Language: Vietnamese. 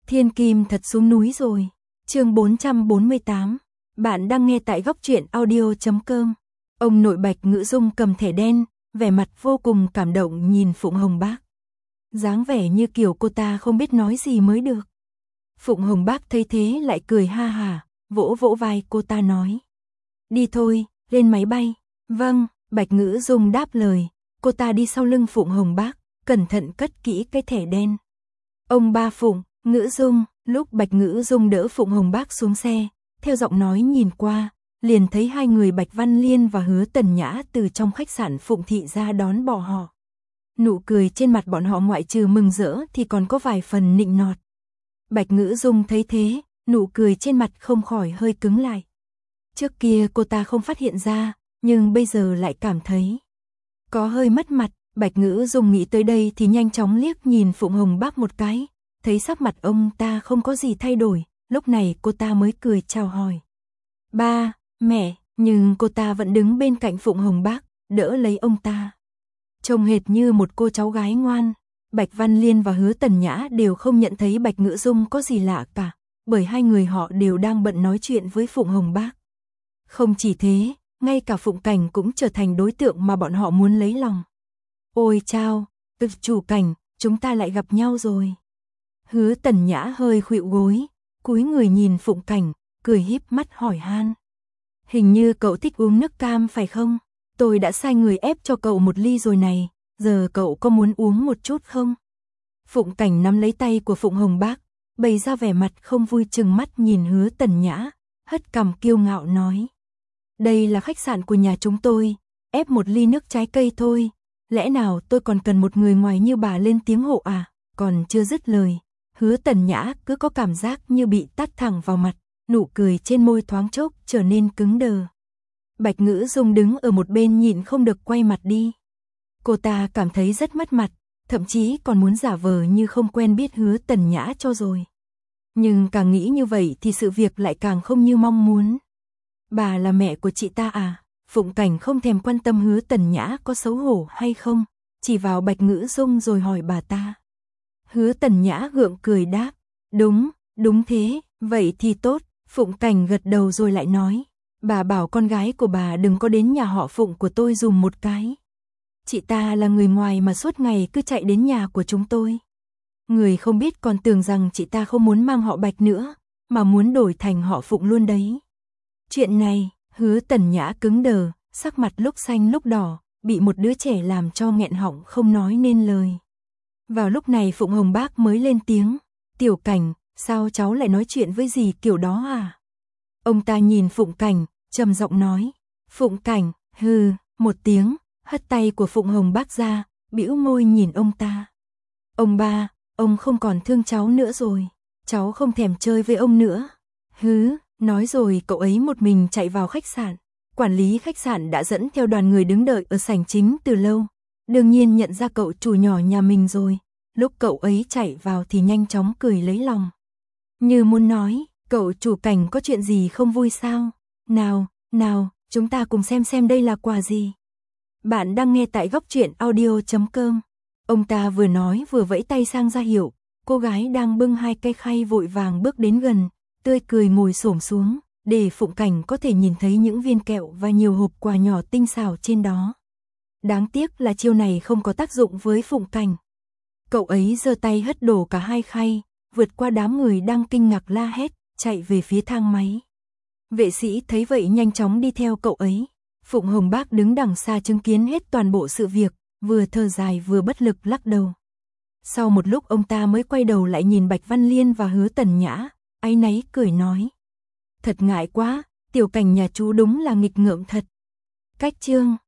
Thiên Kim thật xuống núi rồi. Chương 448. Bạn đang nghe tại góc truyện audio.com. Ông nội Bạch Ngữ Dung cầm thẻ đen, vẻ mặt vô cùng cảm động nhìn Phụng Hồng Bác. Dáng vẻ như kiểu cô ta không biết nói gì mới được. Phụng Hồng Bác thấy thế lại cười ha hả, vỗ vỗ vai cô ta nói. Đi thôi, lên máy bay. Vâng, Bạch Ngữ Dung đáp lời. Cô ta đi sau lưng Phụng Hồng Bác, cẩn thận cất kỹ cái thẻ đen. Ông ba Phụng, Ngữ Dung, lúc Bạch Ngữ Dung đỡ Phụng Hồng Bác xuống xe, theo giọng nói nhìn qua, liền thấy hai người Bạch Văn Liên và Hứa Tần Nhã từ trong khách sạn Phụng Thị ra đón bỏ họ. Nụ cười trên mặt bọn họ ngoại trừ mừng rỡ thì còn có vài phần nịnh nọt. Bạch Ngữ Dung thấy thế, nụ cười trên mặt không khỏi hơi cứng lại. Trước kia cô ta không phát hiện ra, nhưng bây giờ lại cảm thấy có hơi mất mặt. Bạch Ngữ Dung nghĩ tới đây thì nhanh chóng liếc nhìn Phụng Hồng Bác một cái, thấy sắc mặt ông ta không có gì thay đổi, lúc này cô ta mới cười chào hỏi. Ba, mẹ, nhưng cô ta vẫn đứng bên cạnh Phụng Hồng Bác, đỡ lấy ông ta. Trông hệt như một cô cháu gái ngoan. Bạch Văn Liên và Hứa Tần Nhã đều không nhận thấy Bạch Ngữ Dung có gì lạ cả, bởi hai người họ đều đang bận nói chuyện với Phụng Hồng Bác. Không chỉ thế, ngay cả Phụng Cảnh cũng trở thành đối tượng mà bọn họ muốn lấy lòng. Ôi chao, chủ Cảnh, chúng ta lại gặp nhau rồi. Hứa Tần Nhã hơi khuỵu gối, cúi người nhìn Phụng Cảnh, cười híp mắt hỏi han. Hình như cậu thích uống nước cam phải không? Tôi đã sai người ép cho cậu một ly rồi này, giờ cậu có muốn uống một chút không? Phụng Cảnh nắm lấy tay của Phụng Hồng Bác, bày ra vẻ mặt không vui chừng mắt nhìn Hứa Tần Nhã, hất cằm kiêu ngạo nói. Đây là khách sạn của nhà chúng tôi, ép một ly nước trái cây thôi, lẽ nào tôi còn cần một người ngoài như bà lên tiếng hộ à? Còn chưa dứt lời, Hứa Tần Nhã cứ có cảm giác như bị tát thẳng vào mặt, nụ cười trên môi thoáng chốc trở nên cứng đờ. Bạch Ngữ Dung đứng ở một bên nhịn không được quay mặt đi. Cô ta cảm thấy rất mất mặt, thậm chí còn muốn giả vờ như không quen biết Hứa Tần Nhã cho rồi. Nhưng càng nghĩ như vậy thì sự việc lại càng không như mong muốn. Bà là mẹ của chị ta à? Phụng Cảnh không thèm quan tâm Hứa Tần Nhã có xấu hổ hay không, chỉ vào Bạch Ngữ Dung rồi hỏi bà ta. Hứa Tần Nhã gượng cười đáp, đúng thế, vậy thì tốt. Phụng Cảnh gật đầu rồi lại nói, bà bảo con gái của bà đừng có đến nhà họ Phụng của tôi dùm một cái. Chị ta là người ngoài mà suốt ngày cứ chạy đến nhà của chúng tôi. Người không biết còn tưởng rằng chị ta không muốn mang họ Bạch nữa, mà muốn đổi thành họ Phụng luôn đấy. Chuyện này, Hứa Tần Nhã cứng đờ, sắc mặt lúc xanh lúc đỏ, bị một đứa trẻ làm cho nghẹn họng không nói nên lời. Vào lúc này Phụng Hồng Bác mới lên tiếng, Tiểu Cảnh, sao cháu lại nói chuyện với dì kiểu đó à? Ông ta nhìn Phụng Cảnh, trầm giọng nói, Phụng Cảnh, hừ, một tiếng, hất tay của Phụng Hồng Bác ra, bĩu môi nhìn ông ta. Ông ba, ông không còn thương cháu nữa rồi, cháu không thèm chơi với ông nữa. Hứ, nói rồi cậu ấy một mình chạy vào khách sạn. Quản lý khách sạn đã dẫn theo đoàn người đứng đợi ở sảnh chính từ lâu. Đương nhiên nhận ra cậu chủ nhỏ nhà mình rồi. Lúc cậu ấy chạy vào thì nhanh chóng cười lấy lòng. Như muốn nói, cậu chủ Cảnh có chuyện gì không vui sao? Nào, chúng ta cùng xem đây là quà gì. Bạn đang nghe tại góc truyện audio.com. Ông ta vừa nói vừa vẫy tay sang ra hiệu. Cô gái đang bưng hai cây khay vội vàng bước đến gần, tươi cười ngồi xổm xuống, để Phụng Cảnh có thể nhìn thấy những viên kẹo và nhiều hộp quà nhỏ tinh xảo trên đó. Đáng tiếc là chiêu này không có tác dụng với Phụng Cảnh. Cậu ấy giơ tay hất đổ cả hai khay, vượt qua đám người đang kinh ngạc la hét, chạy về phía thang máy. Vệ sĩ thấy vậy nhanh chóng đi theo cậu ấy. Phụng Hồng Bác đứng đằng xa chứng kiến hết toàn bộ sự việc, vừa thở dài vừa bất lực lắc đầu. Sau một lúc ông ta mới quay đầu lại nhìn Bạch Văn Liên và Hứa Tần Nhã, áy náy cười nói. Thật ngại quá, Tiểu Cảnh nhà chú đúng là nghịch ngợm thật. Cách chương